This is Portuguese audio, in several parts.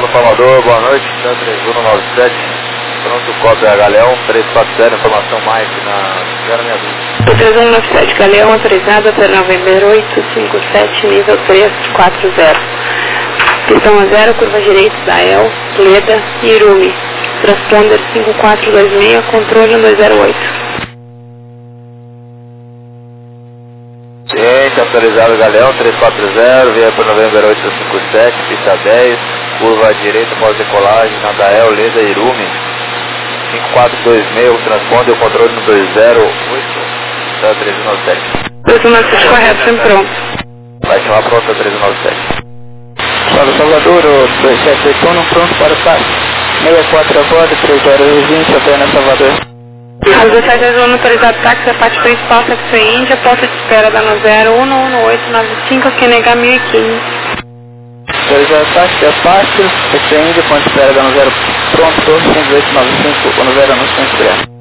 Salvador, boa noite, 3197, pronto, cópia Galeão, 340, informação Mike na 062. 3197, Galeão autorizado para November 857, nível 340. Pistão a 0, curva direita, Dael, Leda e Irumi. Transponder 5426, controle 208. Ciência, autorizado Galeão, 340, via por November 857, pista 10, curva direita, pós-decolagem, na Dael, Leda e Irumi. 5426, o transponder, o controle no 208, da 1397. 297 correto, sempre pronto. Vai chamar pronto a 1397. Salvador, 2781, pronto para o táxi. 64 a bordo, 3 horas e 20, até na Salvador. A 17 autorizado táxi, a parte principal, sexo Índia, porta de espera da 011895, QNH 1015. Autorizado táxi, a parte, sexo Índia, ponto de espera da 0, pronto, 5895, 1095.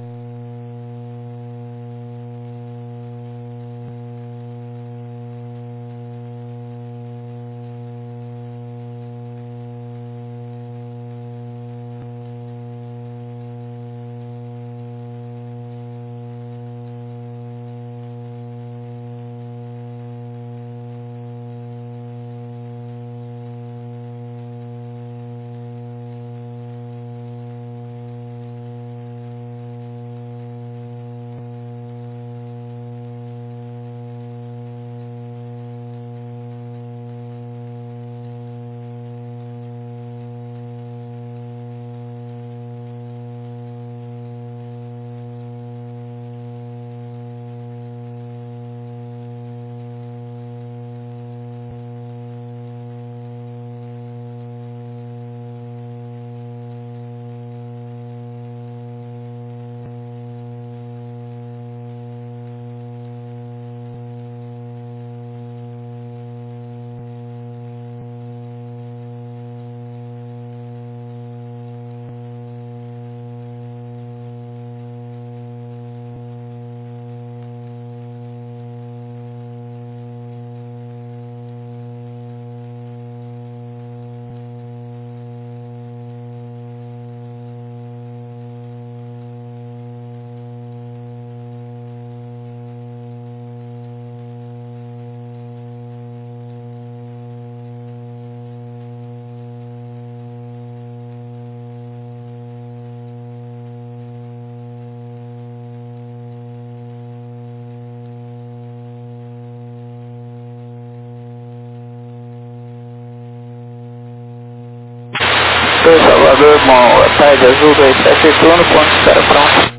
Salvador, bom, tarde azul 2781, ponto de espera pronto.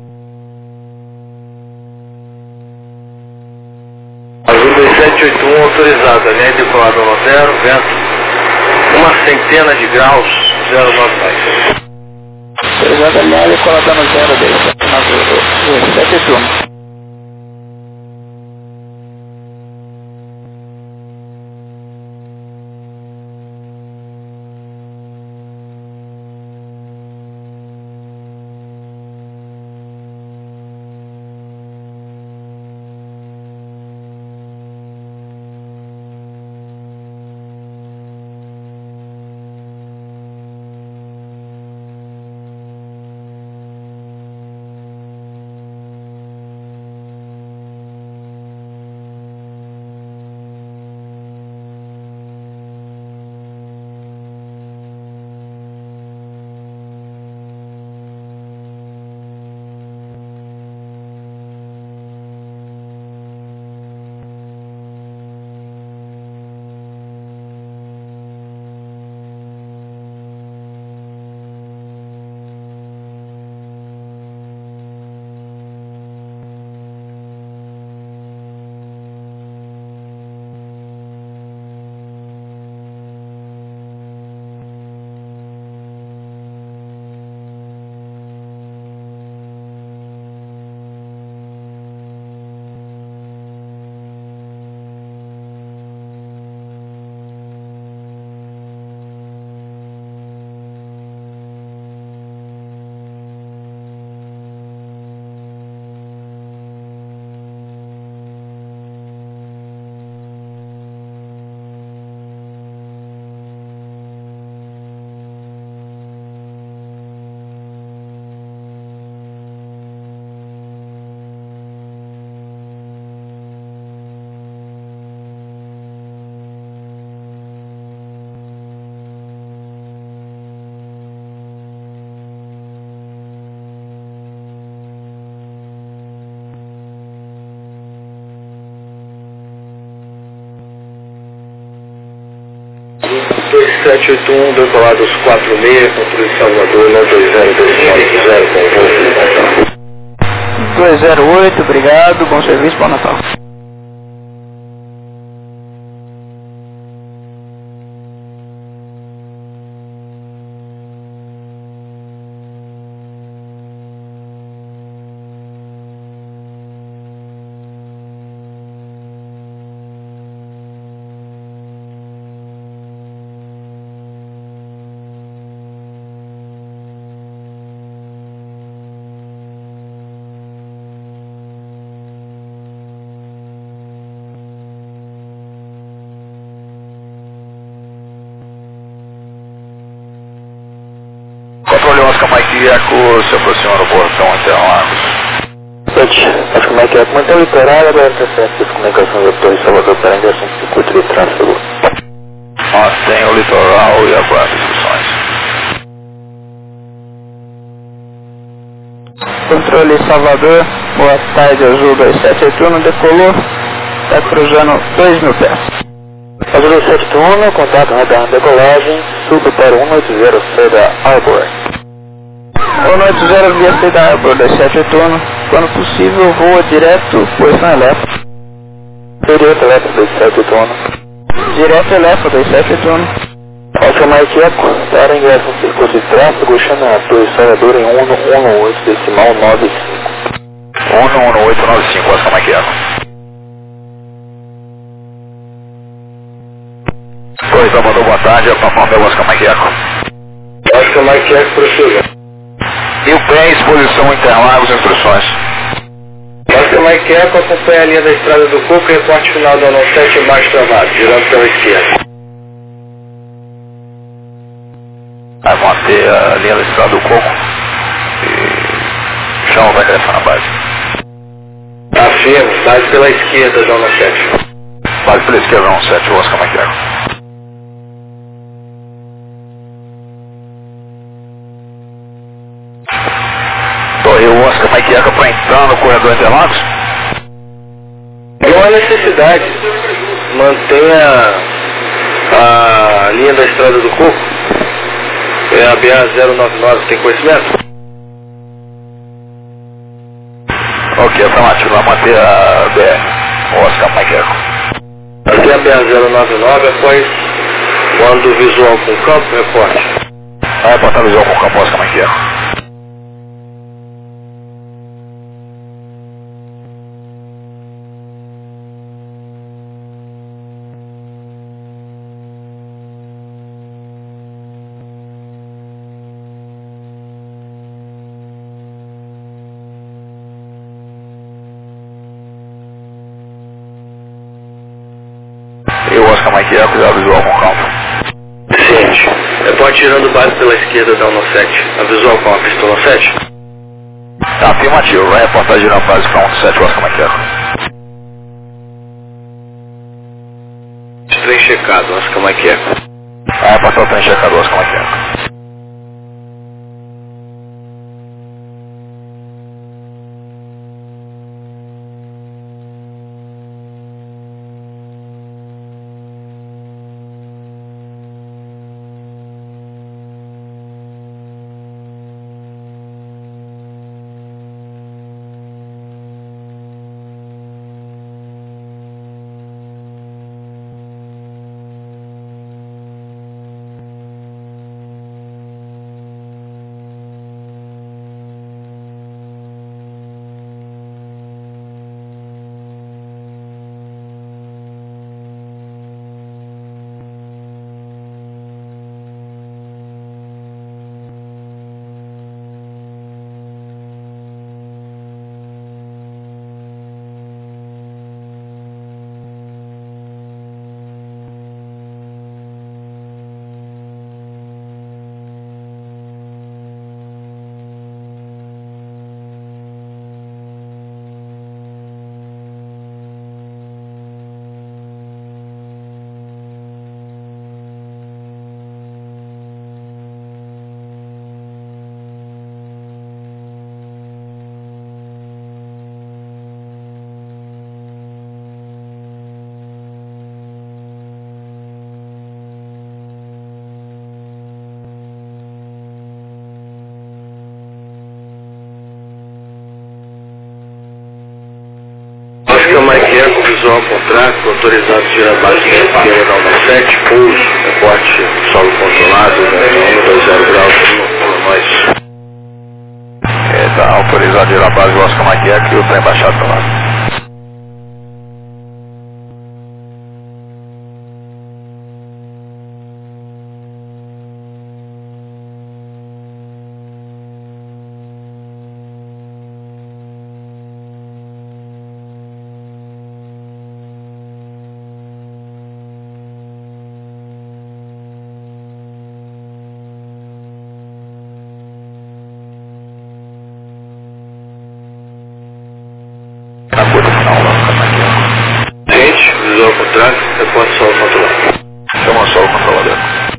Azul 2781 autorizado, linha de colador no 0, vento, uma centena de graus, 092. Autorizado a linha de colador no 0, 2781. 781, decolado aos 46, controle Salvador, 920, com 208, obrigado, bom serviço, bom Natal. Controle Oscar Mike Eco, se aproxima do portão Interlagos. 7, Oscar Mike Eco, mantém o litoral, aberta certo de comunicação da Torre Salvador para ingressão de circuito de tráfego. Mantém o litoral e aguarda instruções. Controle Salvador, boa tarde, Azul 271, decolou, está cruzando 2.000 pés. Azul 271, contato radar decolagem, suba para 180, saída Arbor. 180 via saída Arbor 271, quando possível voa direto, posição elétrica. Direto elétrico 271. Direto elétrico 271. Oscar Mike Eco, para ingressão no circuito de tráfego, chama a Torre Salvador em 118 decimal 95. 11895, Oscar Mike Eco. Torre Salvador, boa tarde, conforme o Oscar Mike Eco. Oscar Mike Eco, prossiga. E o pé, exposição Interlagos, instruções. Oscar Mike Eco, acompanha a linha da estrada do Coco, reporte final da 97 embaixo travado, girando pela esquerda. Vai manter a linha da estrada do Coco e chama vai ingressar na base. Afirmo, base pela esquerda, zona 7. Base pela esquerda, não, 7, Oscar Mike Eco. Torre Oscar Mike Eco para entrar no corredor Interlagos? Não há necessidade. Mantenha a linha da estrada do Coco. É a BA-099, tem conhecimento? Ok, afirmativo, vai manter a BR, Oscar Mike Eco. Aqui é a BA-099, após quando visual com campo, reporte. Vai reportar visual com campo, Oscar Mike Eco. E o Oscar Mike Eco, já visual com campo. Ciente. Reporte girando base pela esquerda da 17. A visual com a pistola 7. Afirmativo, vai reportar girando base para 17, Oscar Mike Eco. Trem checado, Oscar Mike Eco. Vai reportar o trem checado, Oscar Mike Eco. visual ao contrato, autorizado de tirar abaixamento, pelo da 17, pouso, reporte, solo controlado, 120 graus, nós. Tá autorizado de ir à base do Oscar Maquiac e o trem baixado para lá. Gente, visual ao contrário, reporte solo controlado. Chama só o controlador.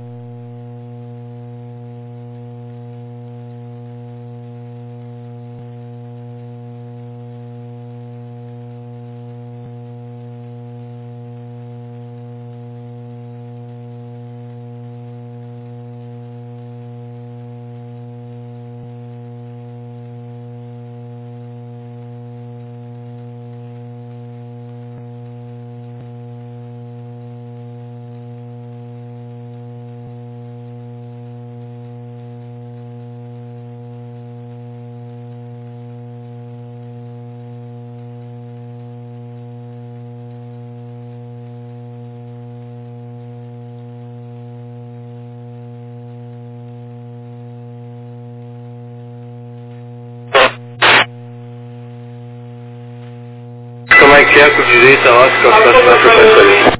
Como é que é com direita, Oscar, próxima frequência.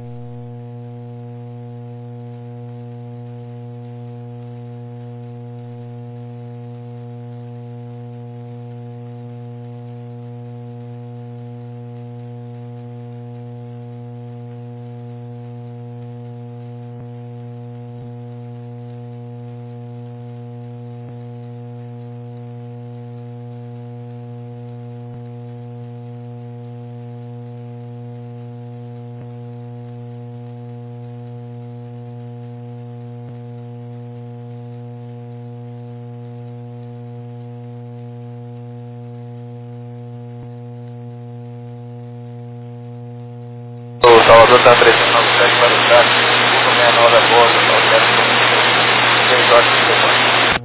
O Salvador está 397 para o táxi, 169 a bordo, Salvador, 6 horas de semana.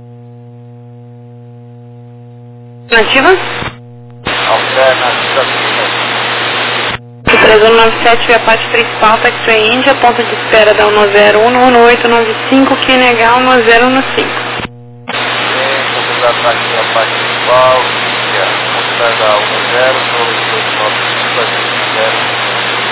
Nativa? Alternativa 3197, via parte principal, X-Ray Índia, ponto de espera da 101, 1895, QNH 1015. vamos usar aqui a parte principal, vamos usar da 10, 229, 0.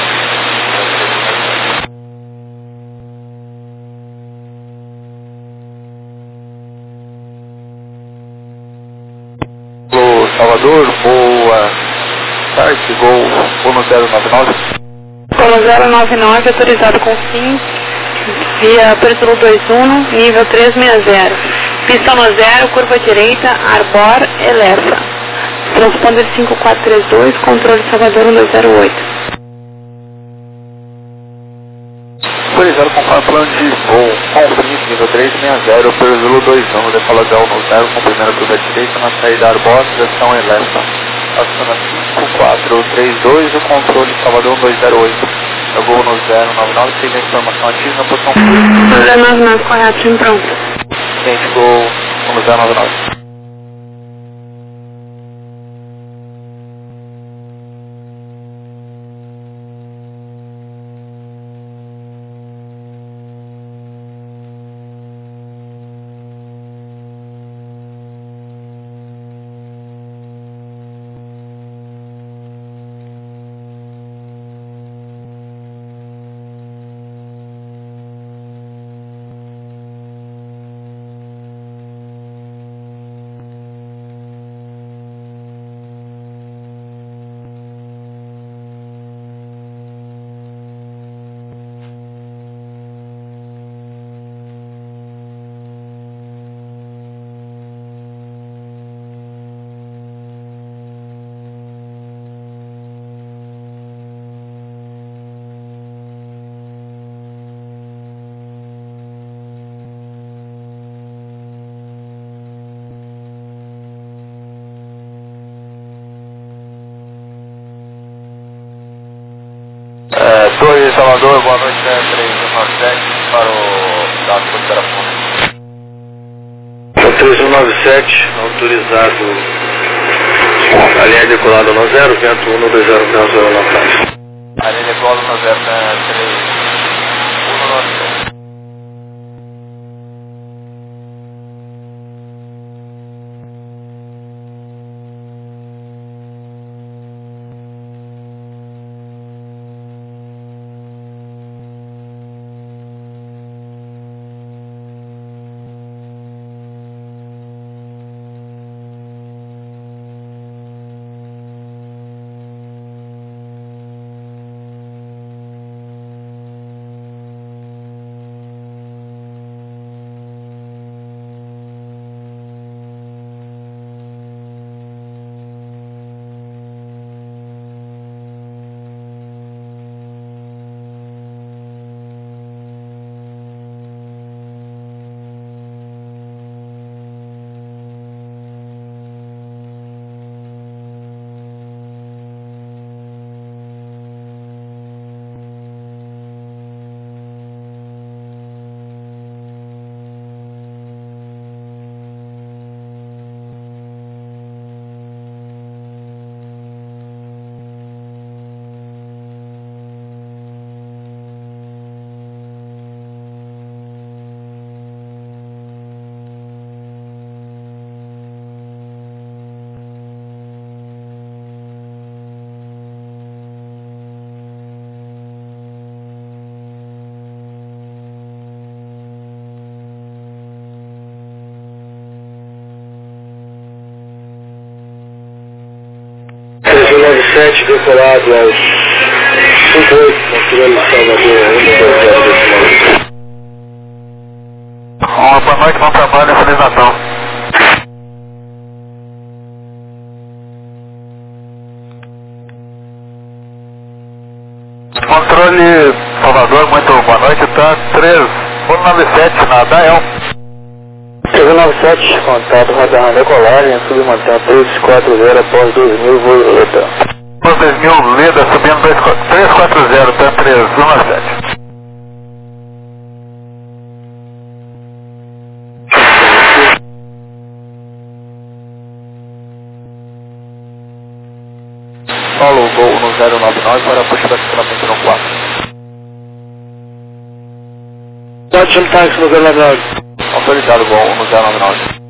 Salvador, boa tarde, gol no 099. Gol 099, autorizado com fim, via Preço 21, nível 360. Pista no 0, curva direita, Arbor, Eleva. Transponder 5432, controle Salvador 1208. Autorizado com plano de voo, confins, nível 360, Preço 21, decolagão no 0, com primeira curva direita, na saída Arbor, direção Eleva. Aciona 5432, o controle Salvador 1208. Eu vou no 099, siga a informação ativa na posição 099, correto, sim, pronto. Gente, gol no 099. 2 Salvador, boa noite, 3197 para o dado do telefone. 3197, autorizado a linha decolada no 0, vento 120 graus 0 na praia. A linha decolada no 0, 3197. Decolado aos 58, controle Salvador 120 Uma boa noite, bom trabalho, Feliz Natal. Controle Salvador, muito boa noite, tá 3197 na DAEL. 397, contato radar decolagem, submantém 340 após 2000, Violeta. 2000, Leda, subindo 340, tá 317. Paulo, voo no 099 para puxar estacionamento no 4. Pode um táxi no 099. Autorizado, voo no 099.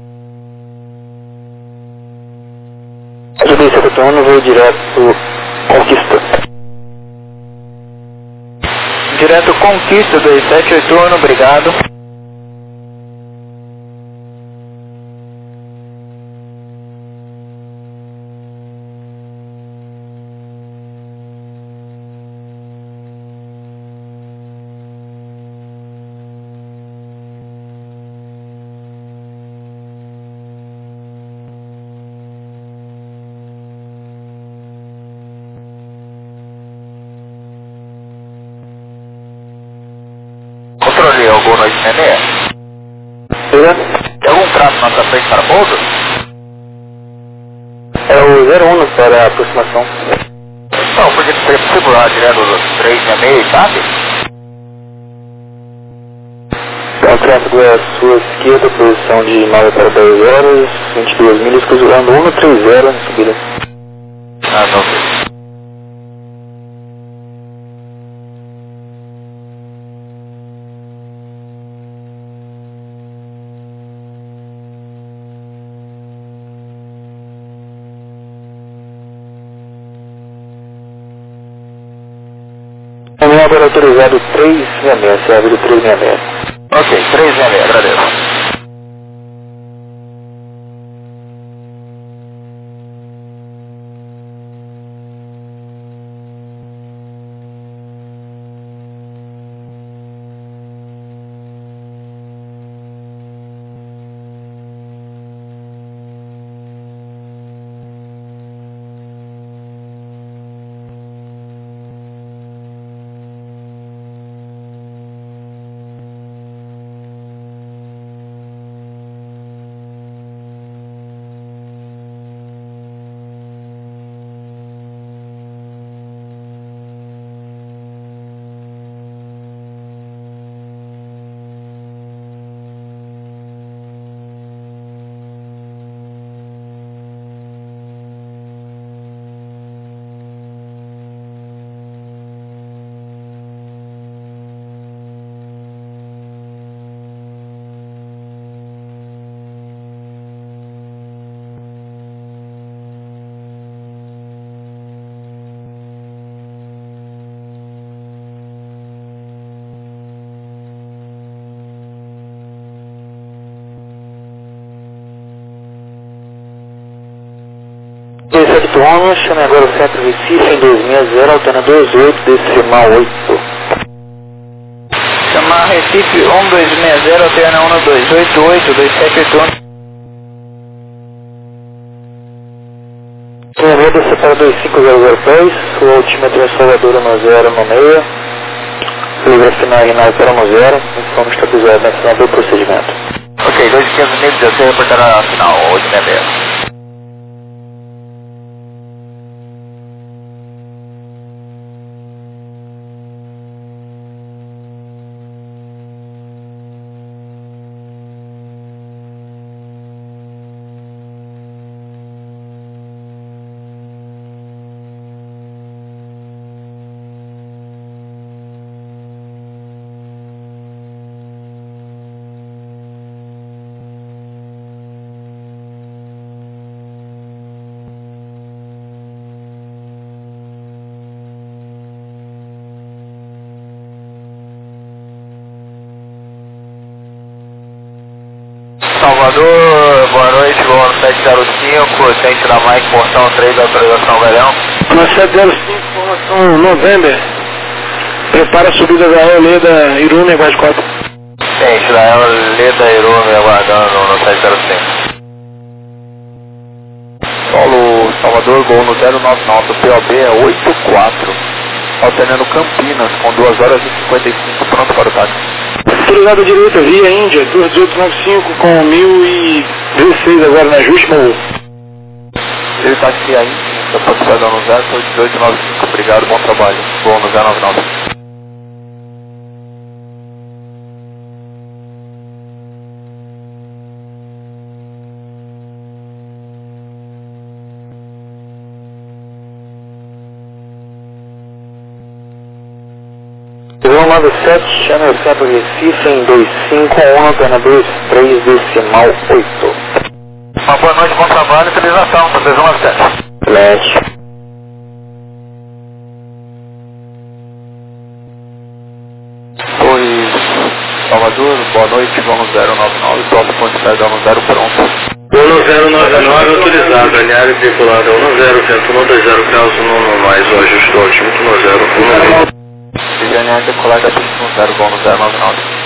GB 71, voo direto Conquista. Direto Conquista 2781, obrigado. Controle, algum noite, Nenê? Tem algum traço na sua frente para pouso? É o 01 para aproximação. Não, porque você precisa segurar direto do 366, sabe? Então, tráfego é à sua esquerda, posição de 9 para 10 horas, 22 milhas, cruzando 130 em subida. Ah, não sei. O meu agora autorizado 366, serve do 366. Ok, 366, agradeço. 27 homens, chame agora o centro Recife em 260, alternando 28, decimal 8. Chamar Recife 1260, alterna 1288, 278. Avenida separa 25002, o altímetro é Salvador 1096, livre final Rinaldo para 10, informe estabilizado na final do procedimento. Ok, 2500 metros, já se reportará a final, 866. Salvador, boa noite, voo 705, centro da Mike, portão 3, autorização Velhão. Na 705, formação November. Prepara a subida da Eoleda Irume, mais 4. Centro da Eoleda Irume, aguardando no 705. Solo Salvador, gol no 099, POB é 84, alternando Campinas com 2 horas e 55, pronto para o táxi. Autorizado direita, via Índia, 2895 com 1016 agora na Jusma. Ele está aqui ainda, da participação no 01895, obrigado, bom trabalho, gol no 099. Voo 97, chame o centro Recife em 251, antena 23, decimal 8. Uma boa noite, bom trabalho, utilização, 317. Flash. Oi, Salvador, boa noite, vamos 099, próximo ponto de 0 pronto. Voo 099 autorizado, alinhar e vinculado ao 10, vento 120 graus, 1 mais, o ajuste do altímetro 10, Vigianear decolar da pista 0, voo no 099.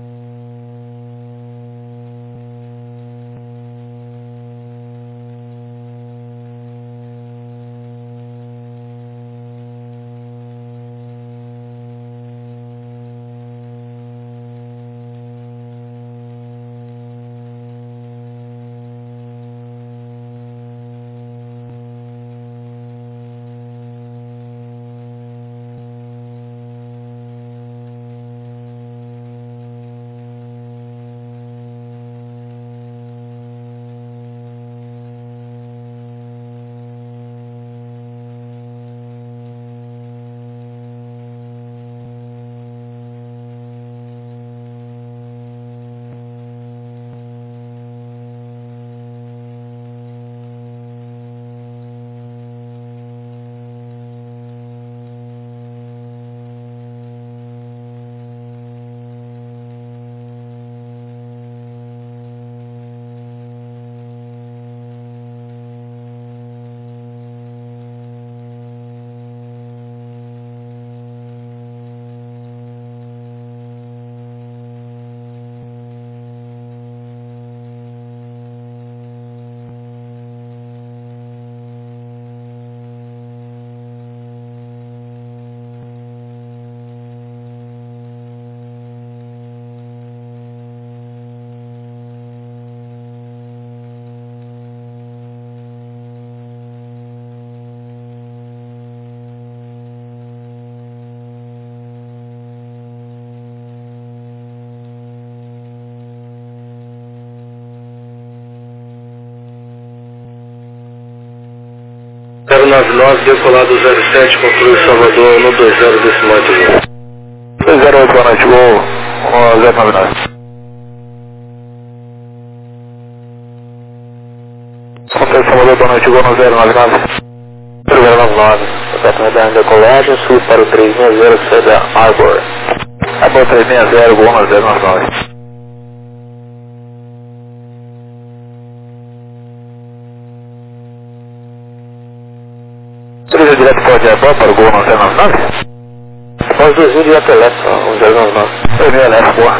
decolado 07, controle Salvador, 120, decimal 8. 208, boa noite, voo 099. Controle Salvador, boa noite, voo no 099. 099, departamento da colégio, sul para o 360, sai da Arbor. Arbor 360, voo no 099. 2000 direto para o Diabó, para o Gol 999? Após 2000 direto elétrico, 1099. 2000 elétrico, boa.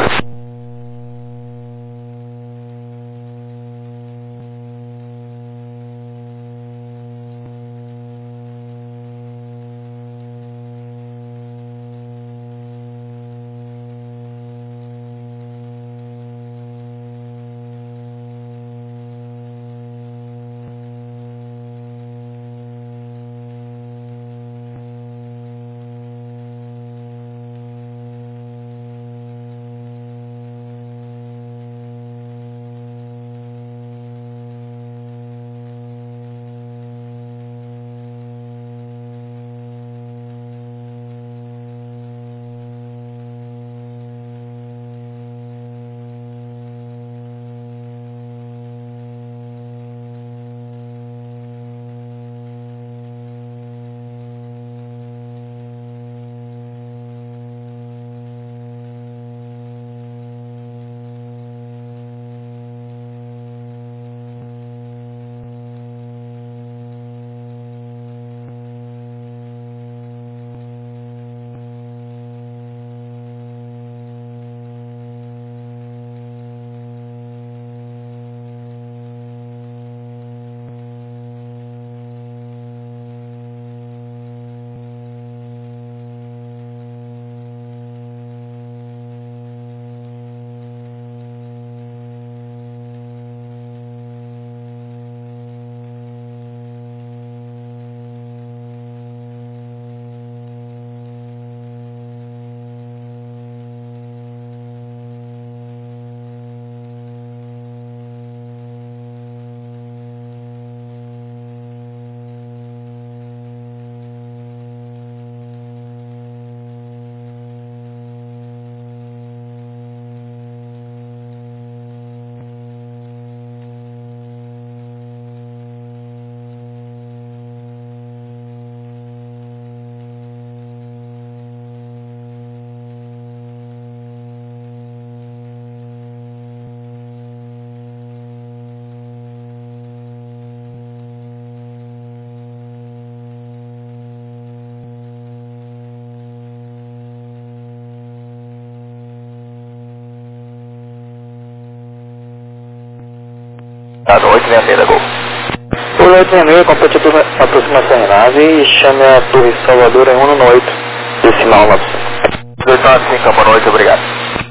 Tá, 866 da Gol. Por 866, complete a aproximação em nave e chame a Torre Salvador em 198, decimal 95. 295, boa noite, obrigado.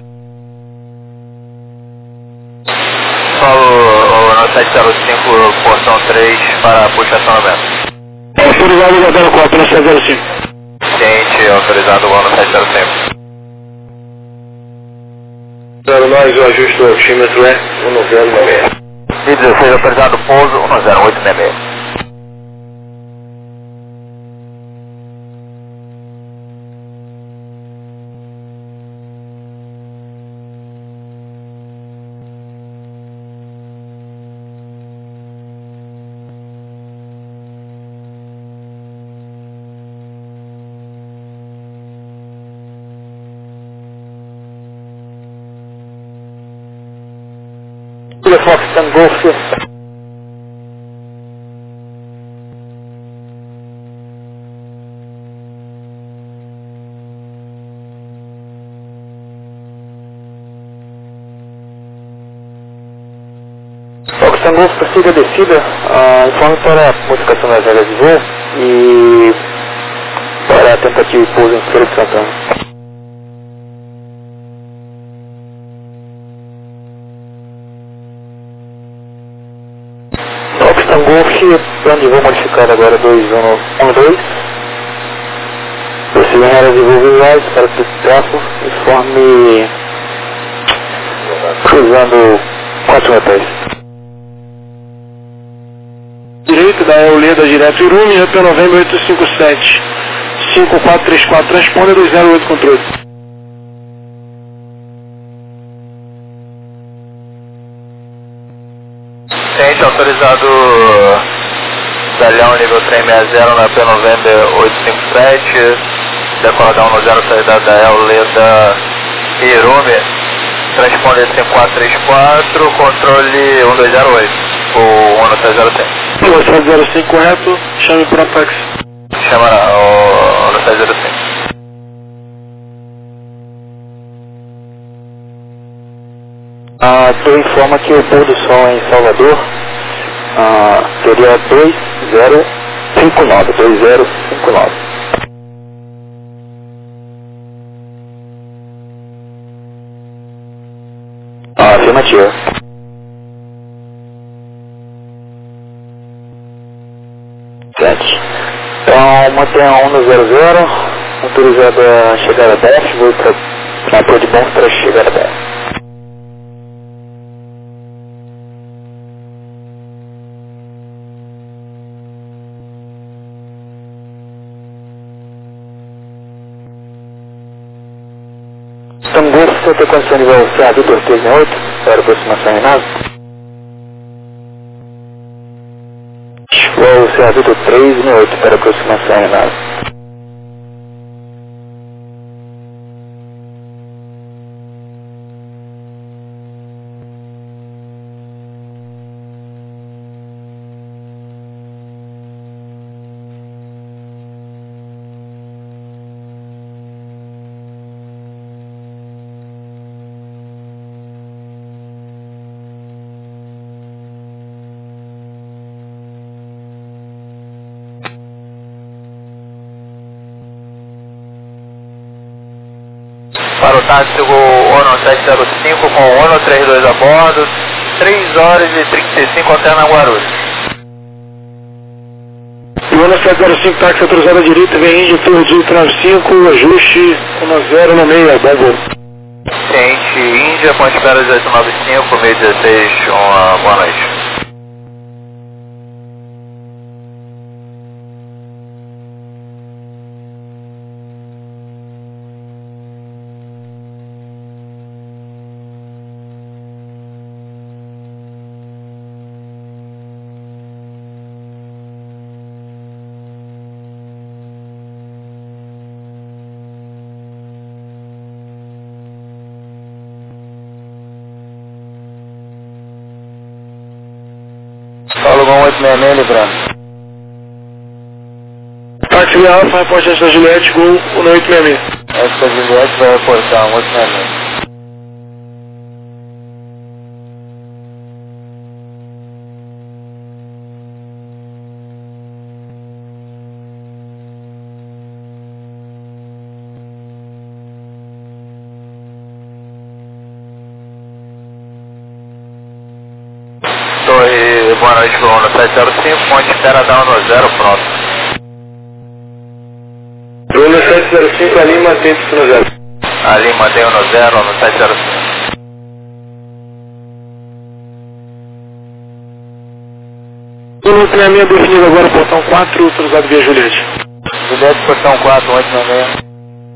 Solo no 705, porção 3 para puxacionamento. Autorizado Gabriel 4 no 705. Ciente, autorizado o ano 705. 09, o ajuste do altímetro é 1096. 16, autorizado pouso 10866. Foxton Golf. Foxton Golf, prossiga a descida, informe para a modificação das regras de voo e para a tentativa de pouso em Feira de Santana. Golf, plano de voo modificado agora 2112. Prossiga em áreas de voo visuais para o tráfego, informe cruzando 4 metais. Direito da Euleda direto Irume, AP Novembro 857. 5434, transponder 208 controle. Ciente, autorizado Galhão nível 360 na P November 857, decoradão no 0 saída da Euleda Irume, transponder 5434, controle 1208, o 1305. 1705 correto, chame para táxi. chama no 705. Tu informa que o pôr do sol em Salvador seria 2059. Afirmativa. Então, mantenha 1 no 00, autorizada a chegada DF, vou para Pôr de Bom para a chegada DF. Tambor, você tem condição de voar o CA Vitor 368 para aproximação em nave? Voa o CA Vitor 368 para aproximação em nave. Para o táxi ONO 705 com ONO 32 a bordo, 3 horas e 35 até na Guarulhos. O ONO 705, táxi autorizado à direita, vem Índia, Torre 1895, ajuste 10 no meio, Bobo. Ciente Índia, com espera 1895, meio 16, uma boa noite. Paulo Gol 866, livrando. Táxi Via Alfa, reporte da Juliette, Gol 1866. Essa Juliette vai reportar 866. Torre, boa noite para o ONO 705, ponte espera dar no 0, pronto. ONO 705, ali mantém isso no 0. Ali mantém no 0, ONO 705. ONO 866 definido agora, portão 4, autorizado via Juliette. Juliette, portão 4, 866.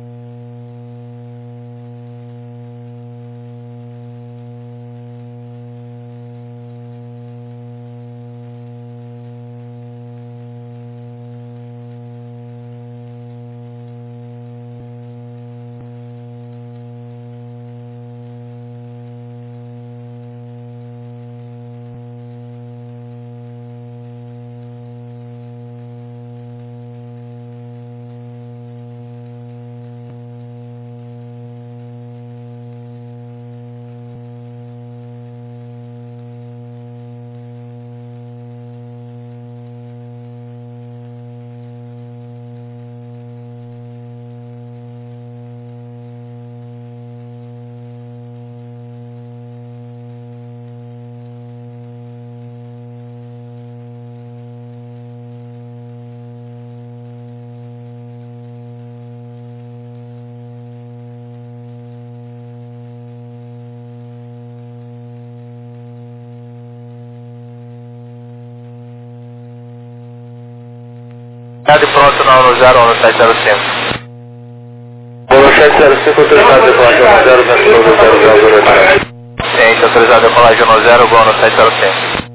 Está de pronto na ONO 0, ONO 705. ONO 705, autorizado a decolar de 0, na 0, Ciente, autorizado a decolar de 0, ONO 705.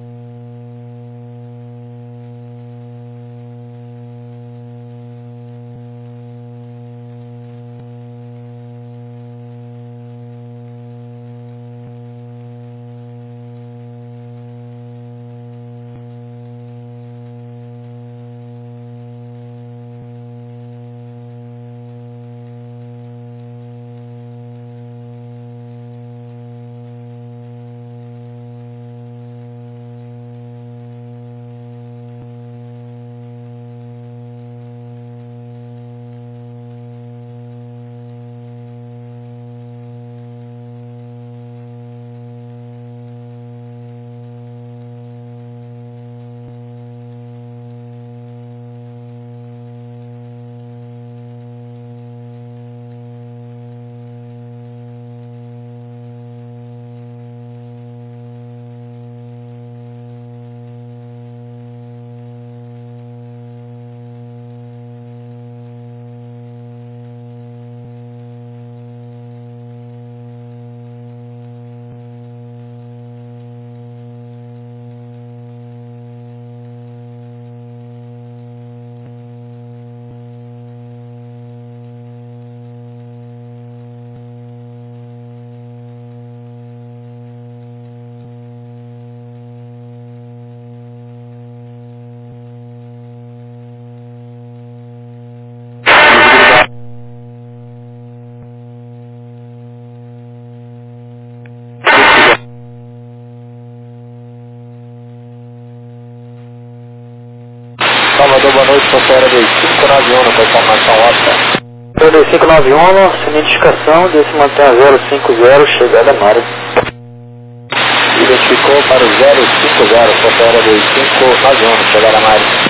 Alô, boa noite, Fronteira 2591, com informação ótima. 2591, sem identificação, desse mantém a 050, chegada na área. Identificou para o 050, Fronteira 2591, chegada na área.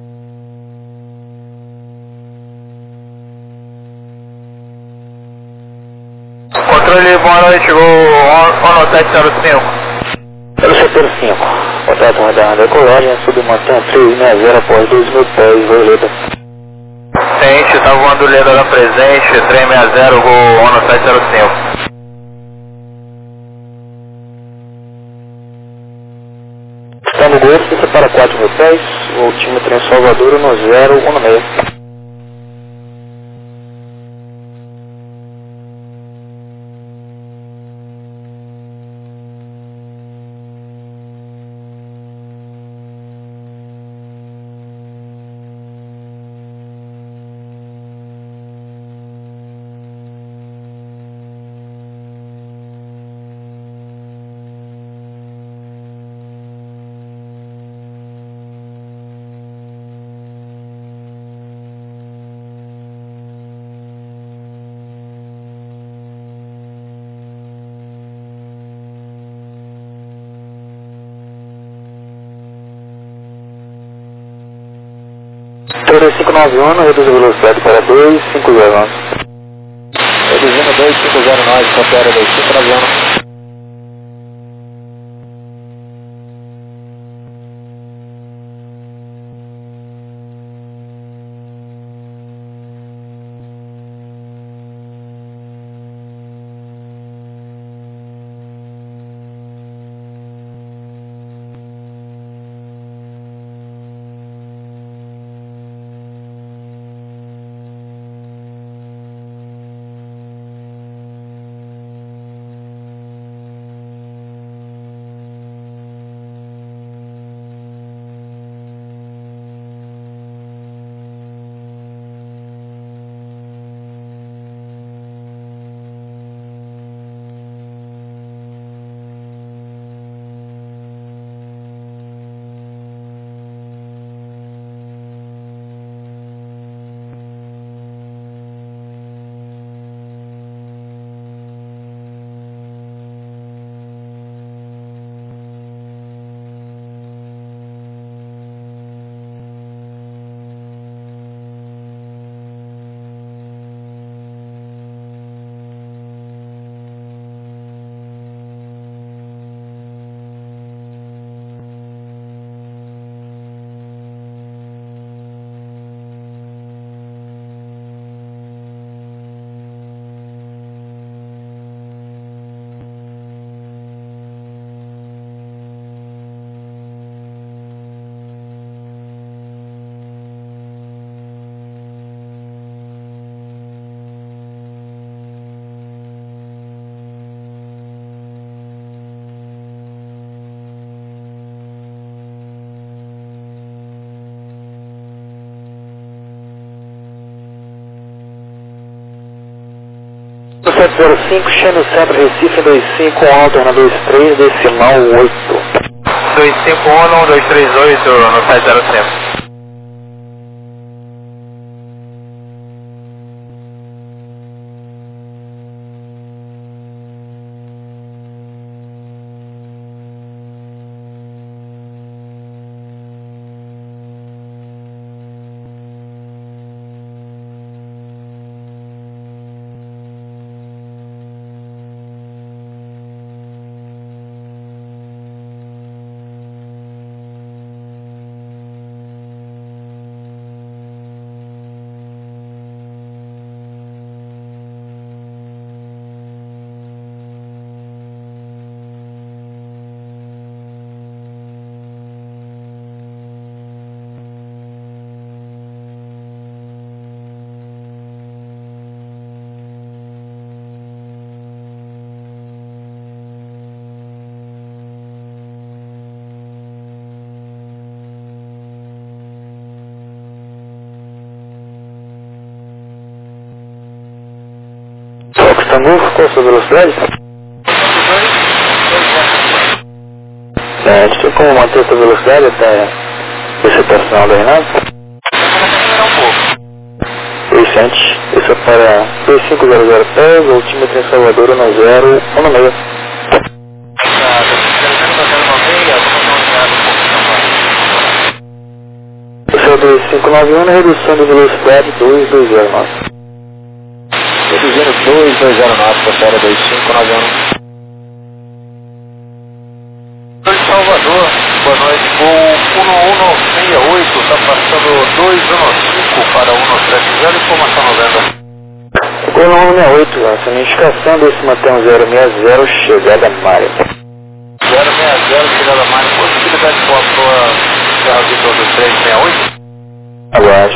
Controle, boa noite, chegou ONO 705. 075, contato radar decolagem, submantém 360 após 2.000 pés, Violeta. Ciente, está voando Leda na presente, 360, voo ONO 705. Está no Golfo, você para 4.000 pés, o altímetro em Salvador no 016. Torre 591, reduz a velocidade para 250. Reduzindo 2509, Fronteira 2591. No 705, Channel Centro, Recife, 25, alto na 23, decimal 8. 251, 238, no 705. Istambul, qual a sua velocidade? Tem como manter a sua velocidade até esse estacional da Renato? frente. Isso é para P500 pés, altímetro em Salvador 1016. Esse é o 2591 na redução de velocidade 2209. Reduzindo 2209, Costeira 2591. Salvador, boa noite, voo 1168, está passando 215 para 170, informação 90. Voo 1168, essa indicação desse mantém 060, chegada Mário. 060, chegada Mário, possibilidade de voar para a Serra Vitor do 368? Aguarde.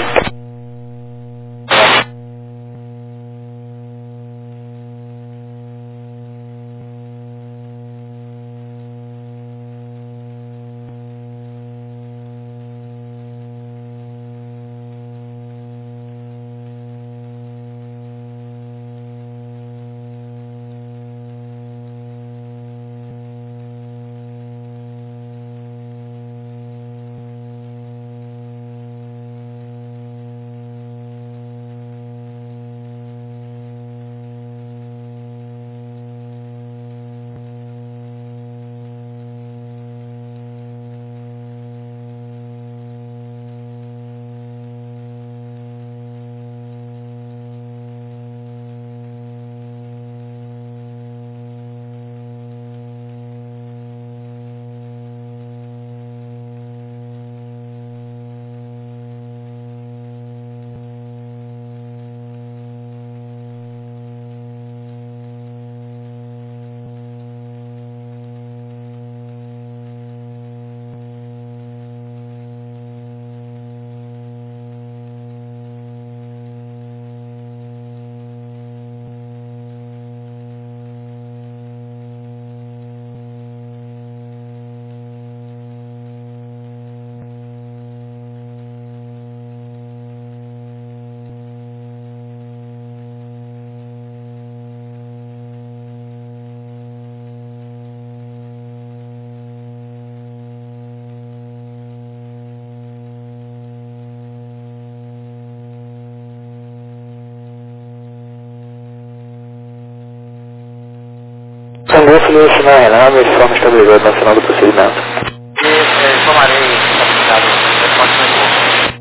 Sangou, filho, final Renan, informe estabilizado no final do procedimento. Tomarei estabilizado, resposta mais pouco.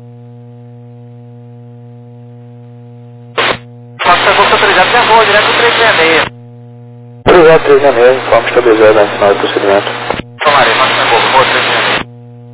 Faça a bolsa autorizada, já vou direto pro 366. Obrigado, 366, informe estabilizado no final do procedimento. Tomarei, faça mais pouco, vou 366.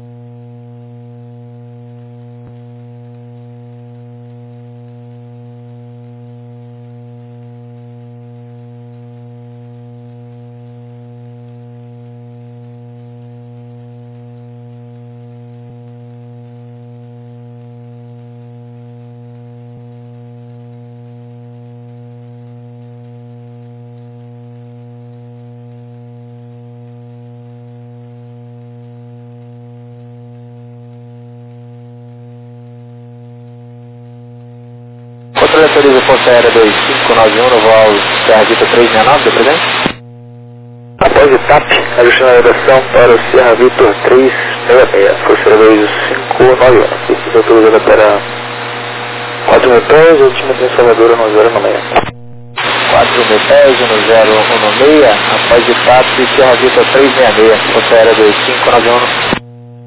Autoriza Força Aérea 2591 no voo Serra Vitor 369, do presente? Após o TAP, ajustando a redação para o Serra Vitor 366, Força Aérea 2591. Isso é autorizada para 4.000 pés, altímetro em Salvador 1096. 4.000 pés, 1016, após o TAP, Serra Vitor 366, Força Aérea 2591.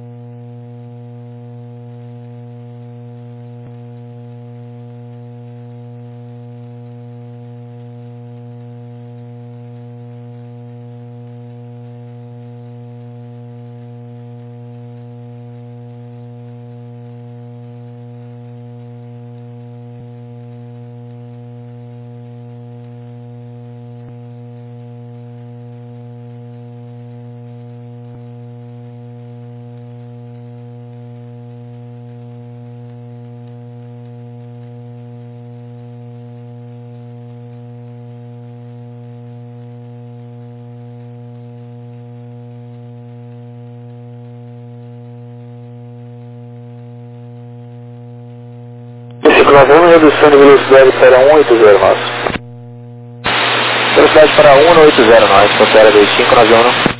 Redução de velocidade para 180 nosso. Velocidade para 180 nós, Força Aérea 2591.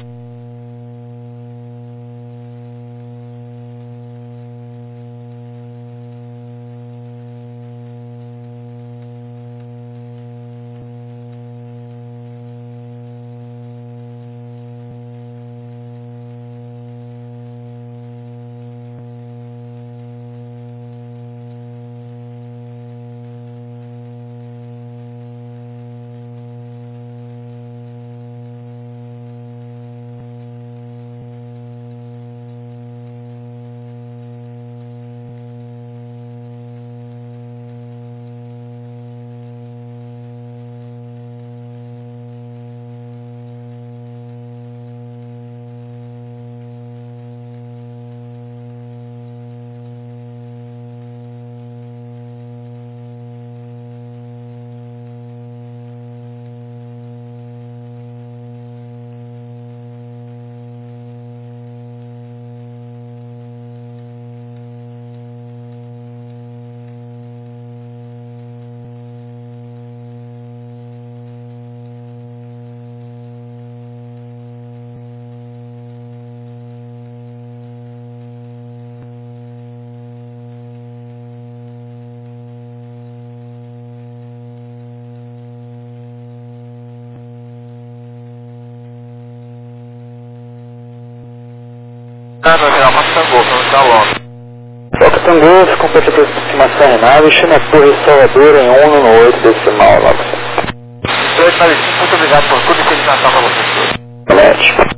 Boston Golf, completa a aproximação renave, chama a Torre Salvador em 1 no 8 decimal, 900. 295, muito obrigado por tudo e feliz Natal para vocês todos. Colete.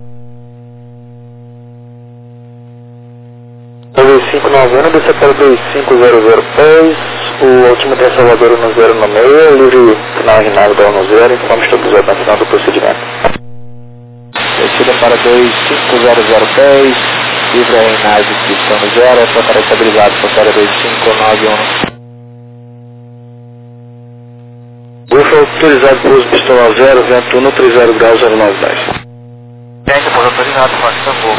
9591, desce para 2500 pés, o altímetro é Salvador no 0 no meio, livre final Rinaldo da 1 no 0, informe estabilizado na final do procedimento. Descida para 2500 pés, livre Rinaldo pistão no 0, é para estabilizado para 2591. Golf autorizado para uso pistão ao 0, vento 1, 30 graus 0910. Gente, por autorizado, faz favor.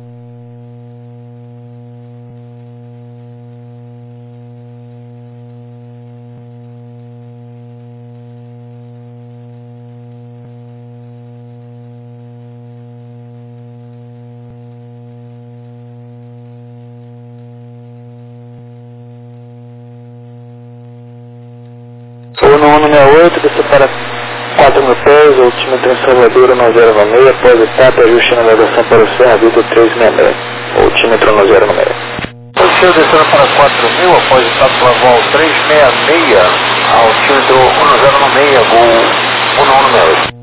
Ou no 168, desce para 4.000 pés, altímetro em Salvador no 0 no meio, após etapa, ajuste na navegação para o Serra Vitor 366, altímetro no 0 no meio. O senhor descendo para 4.000, após etapa Laval 366, altímetro 10 no meio, voo 1 no meio.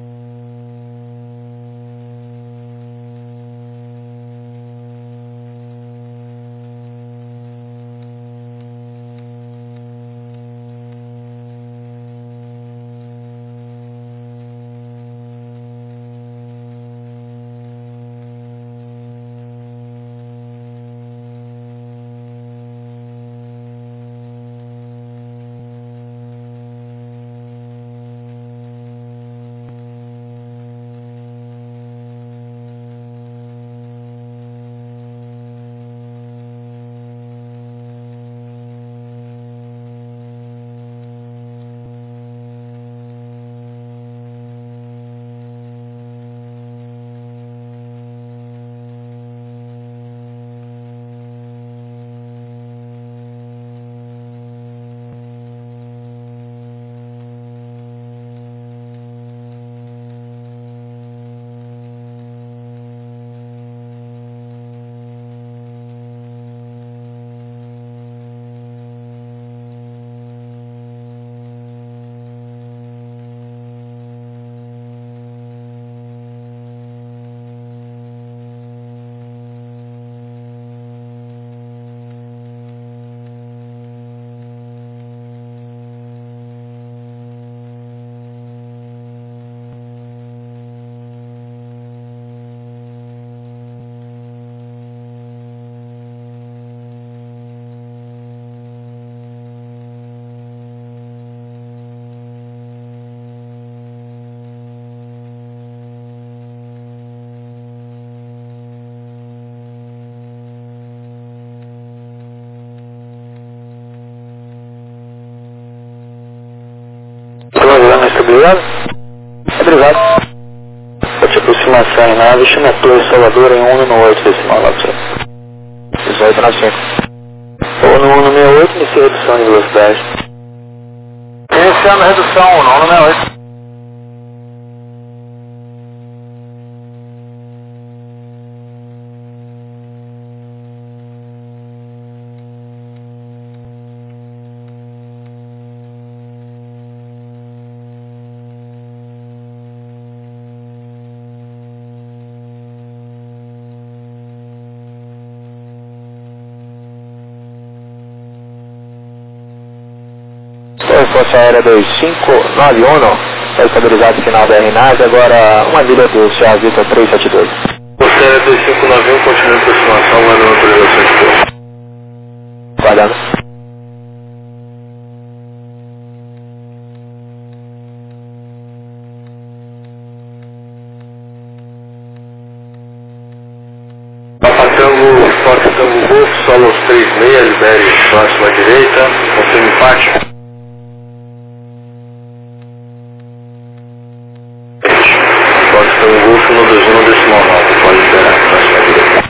Estabilizado? Estabilizado. Pode aproximação em nave, chama a Torre Salvador em 1 no 8 decimal 900. 1895. Ou no 1 no 68, inicia a redução de velocidade. Iniciando a redução, 1 no 68. Força Aérea 2591, está estabilizado final da RNAS, agora uma milha do Serra Vitor 372. Força Aérea 2591, continua a aproximação, mas não autorização de pouso. Guardando. Fox Tango Golf, solo 36, libere próxima à direita, confirme empate. Fox Tango Golf no 21 decimal 9, pode liberar próxima à direita.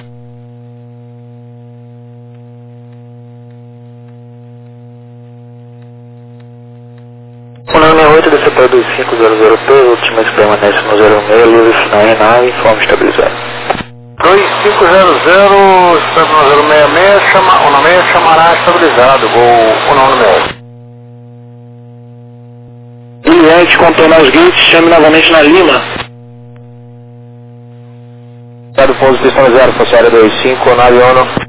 O 968 desce para 2500 P, o ultimate permanece no 06, livre final em nave, informe estabilizado. 2500, estado 066, chamará estabilizado, gol 196. Juliette, contornar os gates, chame novamente na Lima. Estado pouso, questão 0, fosse área 25, na Liono.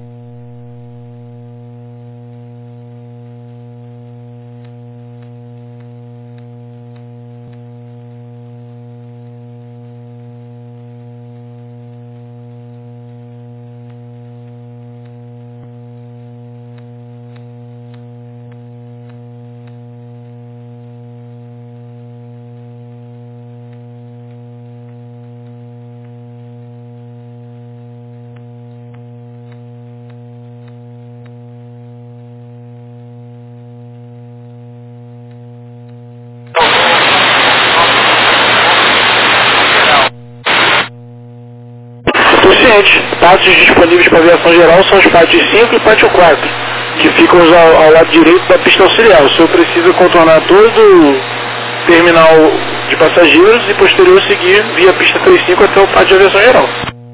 Pátios disponíveis para aviação geral são os pátios 5 e pátio 4, que ficam ao lado direito da pista auxiliar. O senhor precisa contornar todo o terminal de passageiros e posterior seguir via pista 35 até o pátio de aviação geral.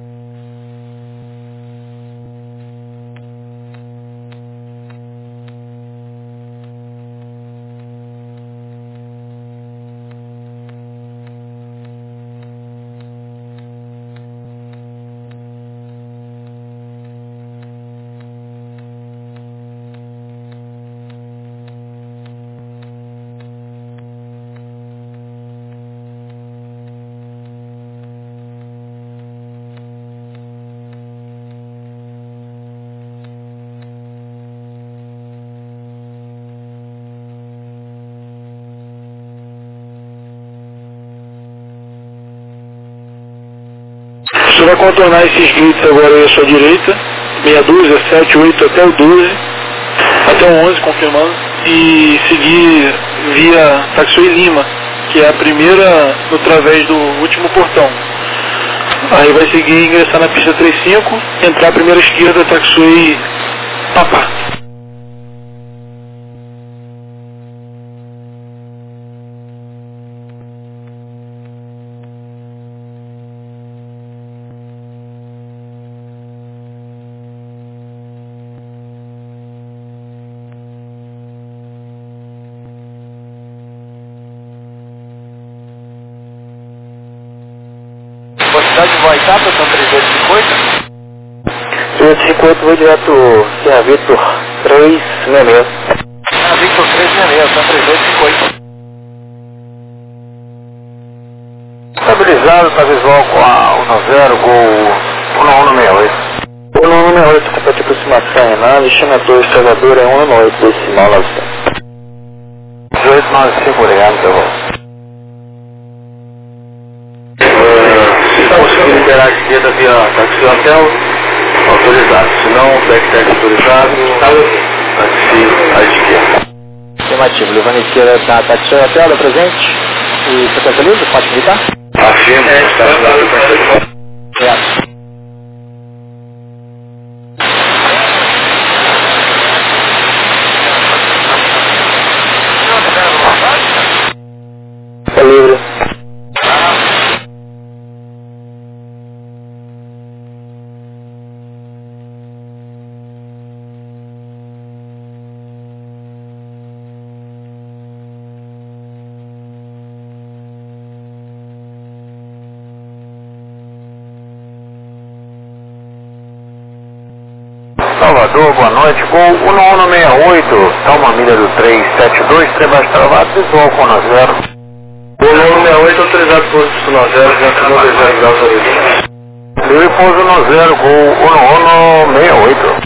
Você vai contornar esses gates agora aí à sua direita, meia dúzia, 7, 8 até o 12, até o 11, confirmando, e seguir via Taxway Lima, que é a primeira através do último portão. Aí vai seguir e ingressar na pista 35, entrar à primeira esquerda, Taxway Papá. Velocidade vai estar, são 358? 358, vou direto Serra Vitor 366. Serra Vitor 366, são 358. Estabilizado, está visual com a 10, gol 1168. 1168, completa aproximação Renan, destino 2, Salvador é 118, decimal 900. 1895, obrigado, tá bom. Se liberar a esquerda via Taxi Hotel, autorizado. Se não, backtrack autorizado, taxi à esquerda. Afirmativo, levando a esquerda da Taxi Hotel, é presente. E você está livre? Pode militar? Afirma, está lá. Certo. Está livre. Salvador, boa noite, gol 1168, calma milha do 372, Trebas travado, visual com 0. Gol 1168, autorizado por 90, dentro do 20 graus horizonte. Livre pouso 0, gol 1168.